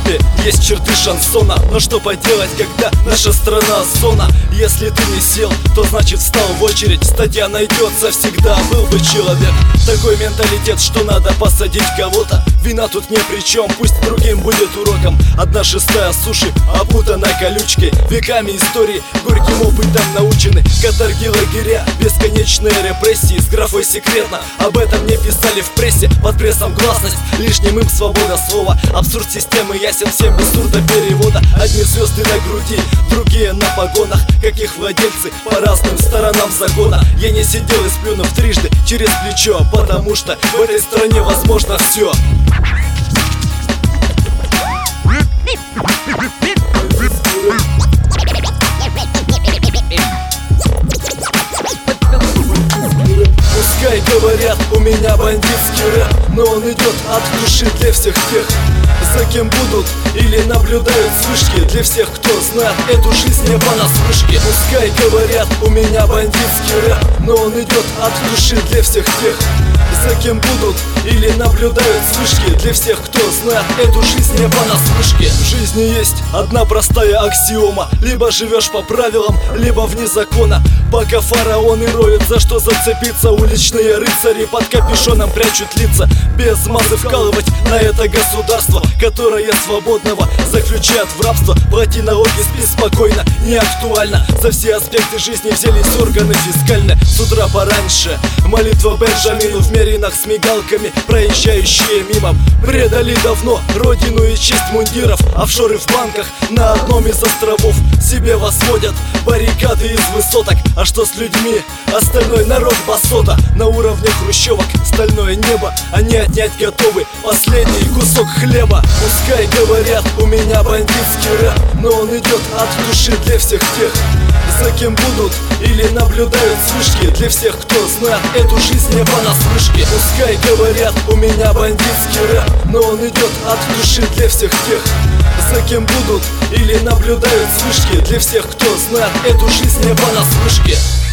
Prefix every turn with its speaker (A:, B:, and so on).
A: принципе есть черты шансона, но что поделать, когда наша страна зона? Если ты не сел, то значит встал в очередь. Статья найдется всегда, был бы человек. Такой менталитет, что надо посадить кого-то. Вина тут ни при чем, пусть другим будет уроком. 1/6 суши опутана колючкой. Веками истории, горьким опытом научены. Каторги, лагеря, бесконечные репрессии. С графой секретно, об этом не писали в прессе. Под прессом гласность, лишним им свобода слова. Абсурд системы ясен всем без сурдоперевода. Одни звезды на груди, другие на погонах. Как их владельцы по разным сторонам закона. Я не сидел и сплюнув трижды через плечо, потому что в этой стране возможно все. Пускай говорят, у меня бандитский рэп, но он идет от души для всех тех, за кем будут или наблюдают с вышки. Для всех, кто знает эту жизнь не понаслышке. Пускай говорят, у меня бандитский рэп, но он идет от души для всех тех, за кем будут или наблюдают с вышки. Для всех, кто знает эту жизнь не понаслышке. В жизни есть одна простая аксиома: либо живешь по правилам, либо вне закона. Пока фараоны роют, за что зацепиться, уличные рыцари под капюшоном прячут лица. Без массы вкалывать на это государство, которое свободного заключает в рабство. Плати налоги, спи спокойно, не актуально. За все аспекты жизни взялись органы фискальные. С утра пораньше молитва Бенджамину в меринах с мигалками. Проезжающие мимо предали давно родину и честь мундиров. Офшоры в банках на одном из островов себе возводят баррикады из высоток. А что с людьми? Остальной народ басота. На уровне хрущевок стальное небо они отнять готовы последний кусок хлеба. Пускай говорят, у меня бандитский рэп, но он идет от души для всех тех, за кем будут или наблюдают с вышки. Для всех, кто знает эту жизнь не понаслышке. Пускай говорят, у меня бандитский рэп, но он идет от души для всех тех, за кем будут или наблюдают с вышки. Для всех, кто знает эту жизнь не понаслышке.